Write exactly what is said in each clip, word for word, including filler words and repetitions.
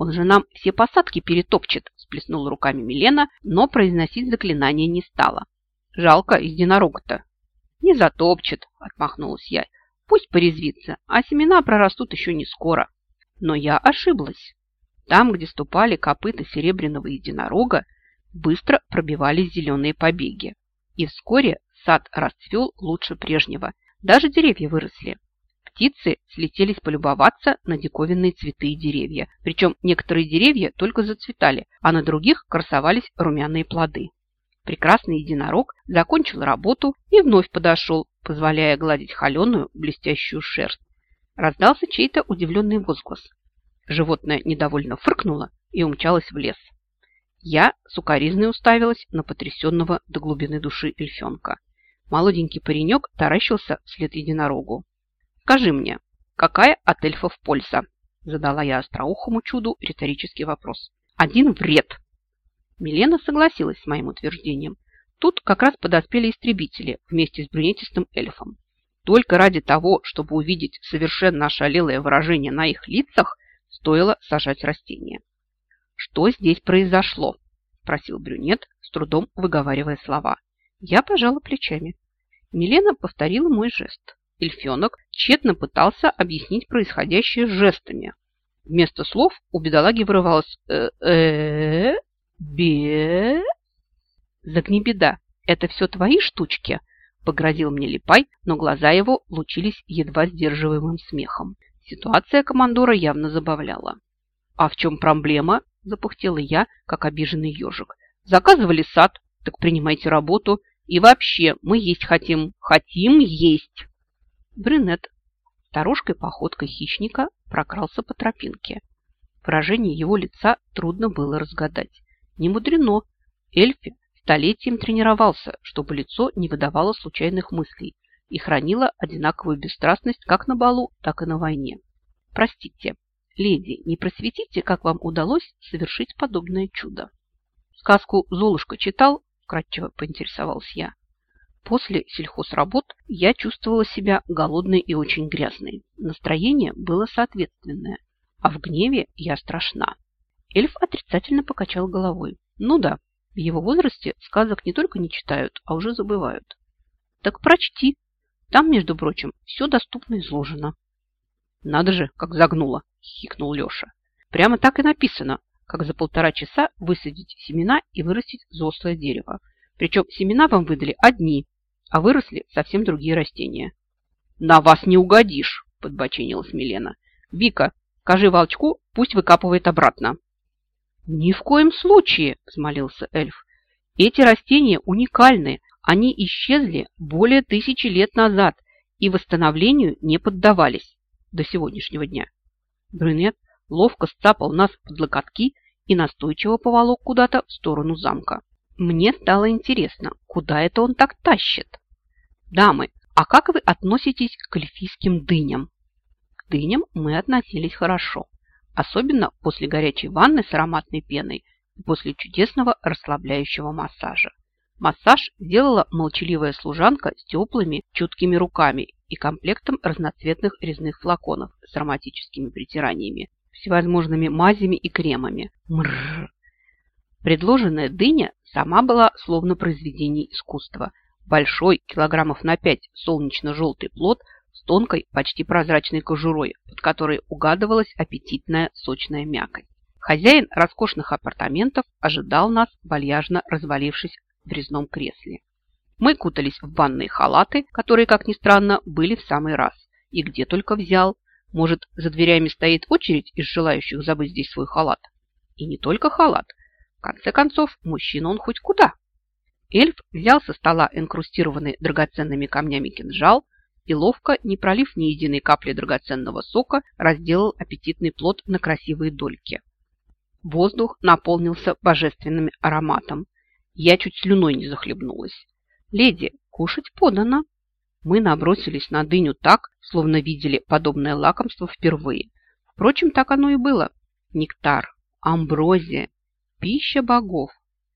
Он же нам все посадки перетопчет, сплеснула руками Милена, но произносить заклинание не стала. Жалко единорога-то. Не затопчет, отмахнулась я. Пусть порезвится, а семена прорастут еще не скоро. Но я ошиблась. Там, где ступали копыта серебряного единорога, быстро пробивались зеленые побеги. И вскоре сад расцвел лучше прежнего. Даже деревья выросли. Птицы слетелись полюбоваться на диковинные цветы и деревья. Причем некоторые деревья только зацветали, а на других красовались румяные плоды. Прекрасный единорог закончил работу и вновь подошел, позволяя гладить холеную блестящую шерсть. Раздался чей-то удивленный возглас. Животное недовольно фыркнуло и умчалось в лес. Я сукоризной уставилась на потрясенного до глубины души эльфенка. Молоденький паренек таращился вслед единорогу. «Скажи мне, какая от эльфов польза?» Задала я остроухому чуду риторический вопрос. «Один вред!» Милена согласилась с моим утверждением. Тут как раз подоспели истребители вместе с брюнетистым эльфом. Только ради того, чтобы увидеть совершенно ошалелое выражение на их лицах, стоило сажать растения. «Что здесь произошло?» – спросил брюнет, с трудом выговаривая слова. Я пожала плечами. Милена повторила мой жест. Эльфенок тщетно пытался объяснить происходящее жестами. Вместо слов у бедолаги вырывалось э-э, бе. «Загни беда, это все твои штучки?» – погрозил мне Липай, но глаза его лучились едва сдерживаемым смехом. Ситуация командора явно забавляла. «А в чем проблема?» – запыхтела я, как обиженный ежик. «Заказывали сад, так принимайте работу. И вообще, мы есть хотим. Хотим есть!» Брюнет старушкой походкой хищника прокрался по тропинке. Выражение его лица трудно было разгадать. Не мудрено. Эльфи столетием тренировался, чтобы лицо не выдавало случайных мыслей и хранило одинаковую бесстрастность как на балу, так и на войне. «Простите, леди, не просветите, как вам удалось совершить подобное чудо?» «Сказку «Золушка» читал?» – вкратчиво поинтересовалась я. После сельхозработ я чувствовала себя голодной и очень грязной. Настроение было соответственное, а в гневе я страшна. Эльф отрицательно покачал головой. Ну да, в его возрасте сказок не только не читают, а уже забывают. Так прочти. Там, между прочим, все доступно изложено. Надо же, как загнуло, хихикнул Леша. Прямо так и написано, как за полтора часа высадить семена и вырастить взрослое дерево. Причем семена вам выдали одни, а выросли совсем другие растения. «На вас не угодишь!» – подбоченилась Милена. «Вика, скажи волчку, пусть выкапывает обратно». «Ни в коем случае!» – взмолился эльф. «Эти растения уникальны. Они исчезли более тысячи лет назад и восстановлению не поддавались до сегодняшнего дня». Брюнет ловко сцапал нас под локотки и настойчиво поволок куда-то в сторону замка. Мне стало интересно, куда это он так тащит. «Дамы, а как вы относитесь к эльфийским дыням?» К дыням мы относились хорошо, особенно после горячей ванны с ароматной пеной и после чудесного расслабляющего массажа. Массаж сделала молчаливая служанка с теплыми, чуткими руками и комплектом разноцветных резных флаконов с ароматическими притираниями, всевозможными мазями и кремами. Мрррр! Предложенная дыня сама была словно произведение искусства. Большой, килограммов на пять, солнечно-желтый плод с тонкой, почти прозрачной кожурой, под которой угадывалась аппетитная сочная мякоть. Хозяин роскошных апартаментов ожидал нас, вальяжно развалившись в резном кресле. Мы кутались в банные халаты, которые, как ни странно, были в самый раз. И где только взял. Может, за дверями стоит очередь из желающих забыть здесь свой халат? И не только халат. В конце концов, мужчина он хоть куда. Эльф взял со стола инкрустированный драгоценными камнями кинжал и ловко, не пролив ни единой капли драгоценного сока, разделал аппетитный плод на красивые дольки. Воздух наполнился божественным ароматом. Я чуть слюной не захлебнулась. «Леди, кушать подано!» Мы набросились на дыню так, словно видели подобное лакомство впервые. Впрочем, так оно и было. Нектар, амброзия, пища богов.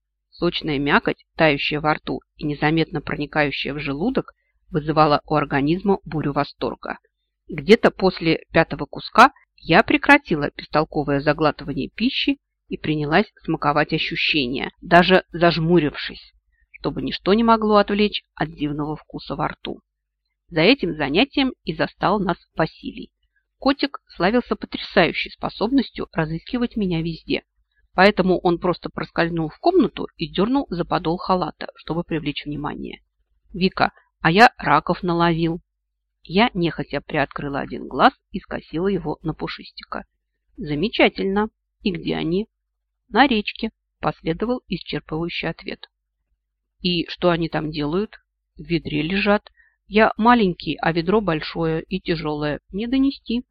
Сочная мякоть, тающая во рту и незаметно проникающая в желудок, вызывала у организма бурю восторга. Где-то после пятого куска Я прекратила бестолковое заглатывание пищи и принялась смаковать ощущения, даже зажмурившись, чтобы ничто не могло отвлечь от дивного вкуса во рту. За этим занятием и застал нас Василий. Котик славился потрясающей способностью разыскивать меня везде, поэтому он просто проскользнул в комнату и дернул за подол халата, чтобы привлечь внимание. «Вика, а я раков наловил». Я нехотя приоткрыла один глаз и скосила его на Пушистика. «Замечательно. И где они?» «На речке», – последовал исчерпывающий ответ. «И что они там делают?» «В ведре лежат. Я маленький, а ведро большое и тяжелое. Не донести».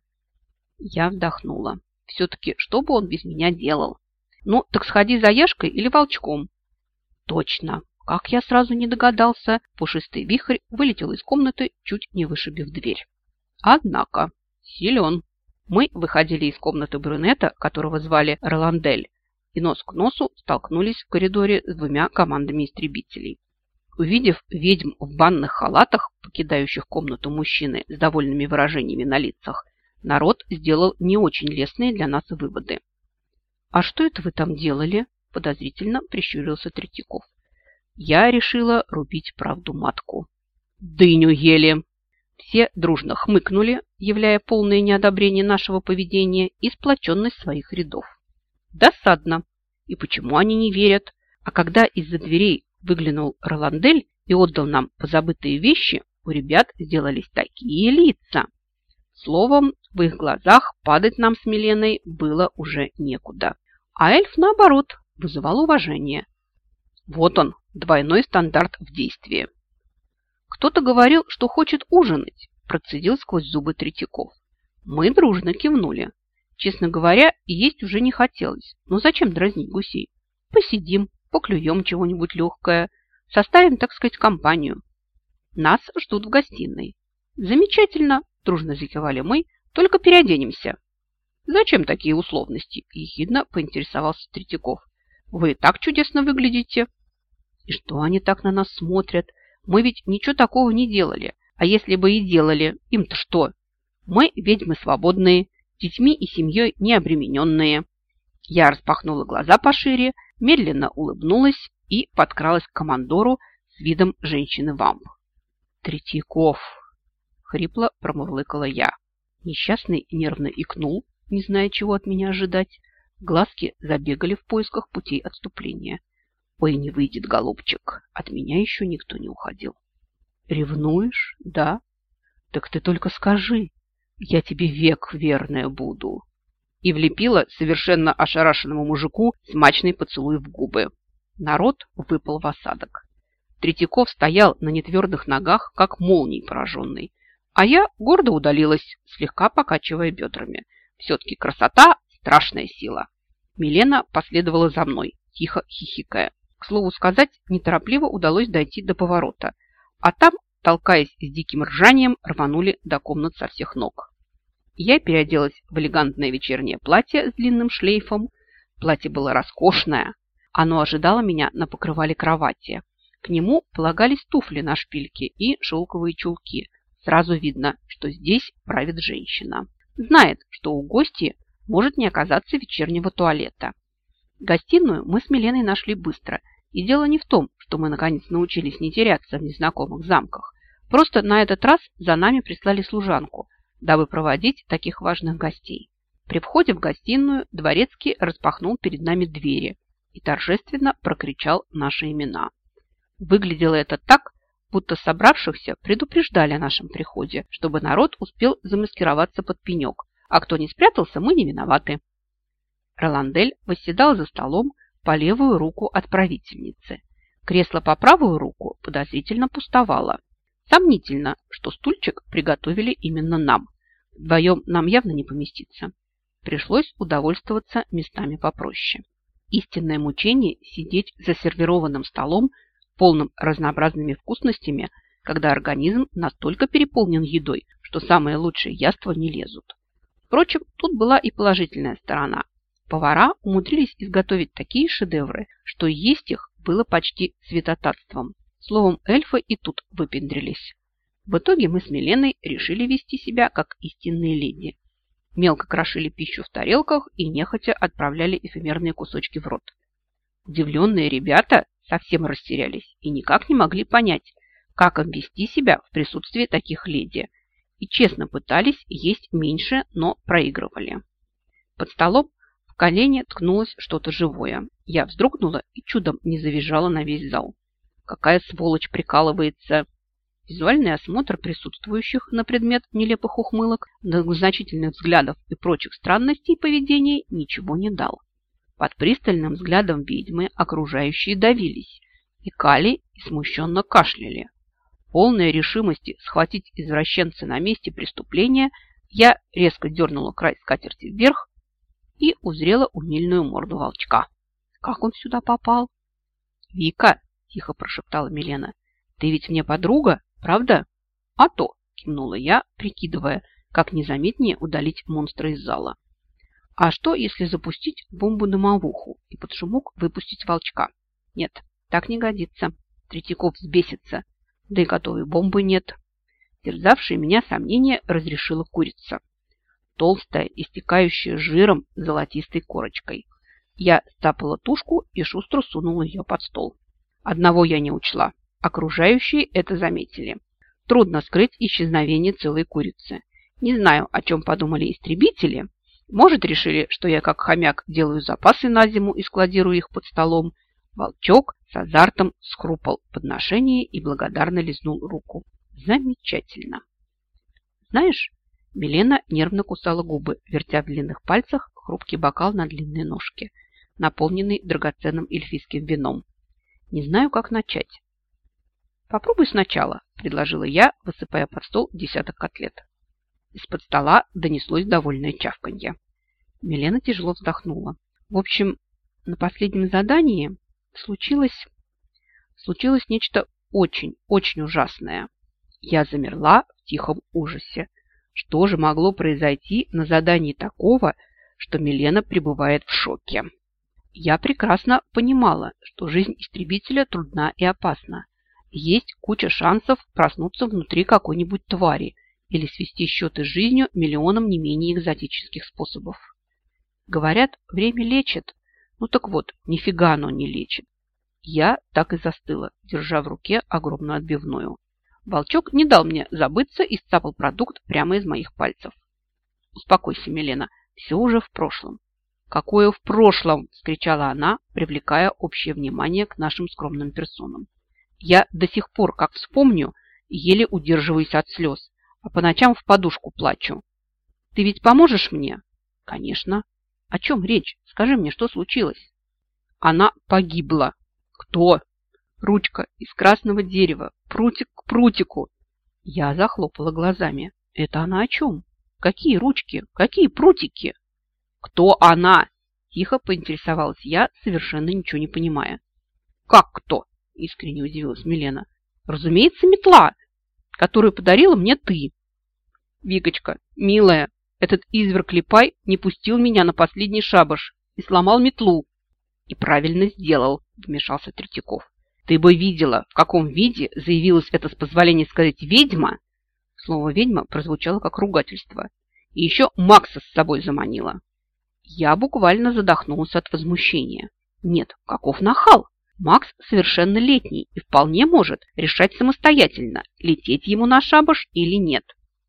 Я вздохнула. Все-таки что бы он без меня делал? «Ну, так сходи за Яшкой или Волчком». «Точно. Как я сразу не догадался!» Пушистый вихрь вылетел из комнаты, чуть не вышибив дверь. Однако силен. Мы выходили из комнаты брюнета, которого звали Роландель, и нос к носу столкнулись в коридоре с двумя командами истребителей. Увидев ведьм в банных халатах, покидающих комнату мужчины с довольными выражениями на лицах, народ сделал не очень лестные для нас выводы. «А что это вы там делали?» – подозрительно прищурился Третьяков. Я решила рубить правду матку. «Дыню ели!» Все дружно хмыкнули, являя полное неодобрение нашего поведения и сплоченность своих рядов. Досадно. И почему они не верят? А когда из-за дверей выглянул Роландель и отдал нам позабытые вещи, у ребят сделались такие лица. Словом, в их глазах падать нам с Миленой было уже некуда. А эльф, наоборот, вызывал уважение. Вот он, двойной стандарт в действии. «Кто-то говорил, что хочет ужинать», – процедил сквозь зубы Третьяков. Мы дружно кивнули. Честно говоря, есть уже не хотелось. Но зачем дразнить гусей? Посидим, поклюем чего-нибудь легкое, составим, так сказать, компанию. Нас ждут в гостиной. Замечательно, дружно закивали мы, только переоденемся. Зачем такие условности? Ехидно поинтересовался Третьяков. Вы и так чудесно выглядите. И что они так на нас смотрят? Мы ведь ничего такого не делали. А если бы и делали, им-то что? Мы ведьмы свободные, детьми и семьей не обремененные. Я распахнула глаза пошире, медленно улыбнулась и подкралась к командору с видом женщины-вамп. «Третьяков!» — хрипло промурлыкала я. Несчастный нервно икнул, не зная, чего от меня ожидать. Глазки забегали в поисках путей отступления. «Ой, не выйдет, голубчик, от меня еще никто не уходил». «Ревнуешь, да? Так ты только скажи, я тебе век верная буду». И влепила совершенно ошарашенному мужику смачный поцелуй в губы. Народ выпал в осадок. Третьяков стоял на нетвердых ногах, как молнией пораженный, а я гордо удалилась, слегка покачивая бедрами. Все-таки красота – страшная сила. Милена последовала за мной, тихо хихикая. К слову сказать, неторопливо удалось дойти до поворота, а там, толкаясь с диким ржанием, рванули до комнат со всех ног. Я переоделась в элегантное вечернее платье с длинным шлейфом. Платье было роскошное. Оно ожидало меня на покрывале кровати. К нему полагались туфли на шпильке и шелковые чулки. Сразу видно, что здесь правит женщина. Знает, что у гостей может не оказаться вечернего туалета. Гостиную мы с Миленой нашли быстро. И дело не в том, что мы наконец научились не теряться в незнакомых замках. Просто на этот раз за нами прислали служанку, дабы проводить таких важных гостей. При входе в гостиную дворецкий распахнул перед нами двери и торжественно прокричал наши имена. Выглядело это так, будто собравшихся предупреждали о нашем приходе, чтобы народ успел замаскироваться под пенек, а кто не спрятался, мы не виноваты. Роландель восседал за столом по левую руку от правительницы. Кресло по правую руку подозрительно пустовало. Сомнительно, что стульчик приготовили именно нам. Вдвоем нам явно не поместиться. Пришлось удовольствоваться местами попроще. Истинное мучение – сидеть за сервированным столом, полным разнообразными вкусностями, когда организм настолько переполнен едой, что самые лучшие яства не лезут. Впрочем, тут была и положительная сторона. Повара умудрились изготовить такие шедевры, что есть их было почти святотатством. Словом, эльфы и тут выпендрились. В итоге мы с Миленой решили вести себя как истинные леди. мелко крошили пищу в тарелках и нехотя отправляли эфемерные кусочки в рот. Удивленные ребята совсем растерялись и никак не могли понять, как им вести себя в присутствии таких леди, и честно пытались есть меньше, но проигрывали. Под столом в колени ткнулось что-то живое. Я вздрогнула и чудом не завизжала на весь зал. Какая сволочь прикалывается! Визуальный осмотр присутствующих на предмет нелепых ухмылок, многозначительных взглядов и прочих странностей поведения ничего не дал. Под пристальным взглядом ведьмы окружающие давились, икали и смущенно кашляли. Полной решимости схватить извращенца на месте преступления, я резко дернула край скатерти вверх и узрела умильную морду волчка. Как он сюда попал? «Вика!» – тихо прошептала Милена. «Ты ведь мне подруга, правда?» «А то!» – кивнула я, прикидывая, как незаметнее удалить монстра из зала. «А что, если запустить бомбу-дымовуху и под шумок выпустить волчка?» «Нет, так не годится. Третьяков взбесится. Да и готовой бомбы нет». Терзавшие меня сомнения разрешила курица. Толстая, истекающая жиром золотистой корочкой. Я стапала тушку и шустро сунула ее под стол. Одного я не учла. Окружающие это заметили. Трудно скрыть исчезновение целой курицы. Не знаю, о чем подумали истребители. Может, решили, что я как хомяк делаю запасы на зиму и складирую их под столом. Волчок с азартом схрупал подношение и благодарно лизнул руку. Замечательно. Знаешь, Милена нервно кусала губы, вертя в длинных пальцах хрупкий бокал на длинные ножки, наполненный драгоценным эльфийским вином. Не знаю, как начать. «Попробуй сначала», – предложила я, высыпая под стол десяток котлет. Из-под стола донеслось довольное чавканье. Милена тяжело вздохнула. В общем, на последнем задании случилось, случилось нечто очень-очень ужасное. Я замерла в тихом ужасе. Что же могло произойти на задании такого, что Милена пребывает в шоке? Я прекрасно понимала, что жизнь истребителя трудна и опасна. Есть куча шансов проснуться внутри какой-нибудь твари или свести счеты с жизнью миллионом не менее экзотических способов. Говорят, время лечит. Ну так вот, нифига оно не лечит. Я так и застыла, держа в руке огромную отбивную. Волчок не дал мне забыться и сцапал продукт прямо из моих пальцев. «Успокойся, Милена, все уже в прошлом». «Какое в прошлом?» – вскричала она, привлекая общее внимание к нашим скромным персонам. «Я до сих пор, как вспомню, еле удерживаюсь от слез, а по ночам в подушку плачу. Ты ведь поможешь мне?» «Конечно». «О чем речь? Скажи мне, что случилось?» «Она погибла». «Кто?» «Ручка из красного дерева, прутик к прутику». Я захлопала глазами. «Это она о чем? Какие ручки? Какие прутики?» «Кто она?» – тихо поинтересовалась я, совершенно ничего не понимая. «Как кто?» – искренне удивилась Милена. «Разумеется, метла, которую подарила мне ты». «Викочка, милая, этот изверг Липай не пустил меня на последний шабаш и сломал метлу». «И правильно сделал», – вмешался Третьяков. «Ты бы видела, в каком виде заявилась эта, с позволения сказать, ведьма». Слово «ведьма» прозвучало как ругательство. И еще Макса с собой заманила. Я буквально задохнулась от возмущения. Нет, каков нахал! Макс совершеннолетний и вполне может решать самостоятельно, лететь ему на шабаш или нет.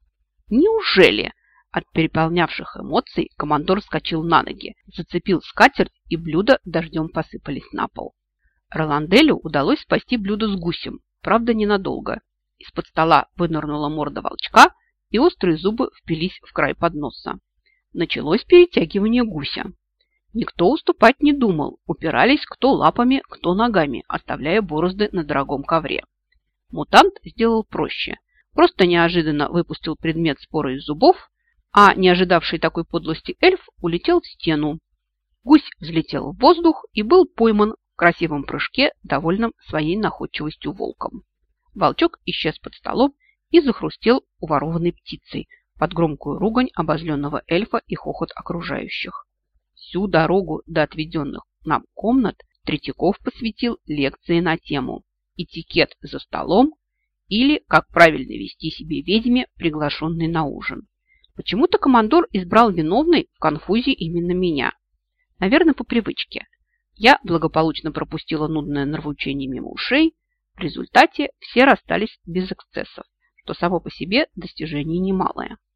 Неужели? От переполнявших эмоций командор вскочил на ноги, зацепил скатерть, и блюда дождем посыпались на пол. Роланделю удалось спасти блюдо с гусем, правда ненадолго. Из-под стола вынырнула морда волчка, и острые зубы впились в край подноса. Началось перетягивание гуся. Никто уступать не думал, упирались кто лапами, кто ногами, оставляя борозды на дорогом ковре. Мутант сделал проще. Просто неожиданно выпустил предмет спора из зубов, а не ожидавший такой подлости эльф улетел в стену. Гусь взлетел в воздух и был пойман в красивом прыжке, довольным своей находчивостью волком. Волчок исчез под столом и захрустел уворованной птицей под громкую ругань обозленного эльфа и хохот окружающих. Всю дорогу до отведенных нам комнат Третьяков посвятил лекции на тему «Этикет за столом» или «Как правильно вести себе ведьме, приглашенной на ужин». Почему-то командор избрал виновной в конфузе именно меня. Наверное, по привычке. Я благополучно пропустила нудное нравоучение мимо ушей. В результате все расстались без эксцессов, что само по себе достижение немалое.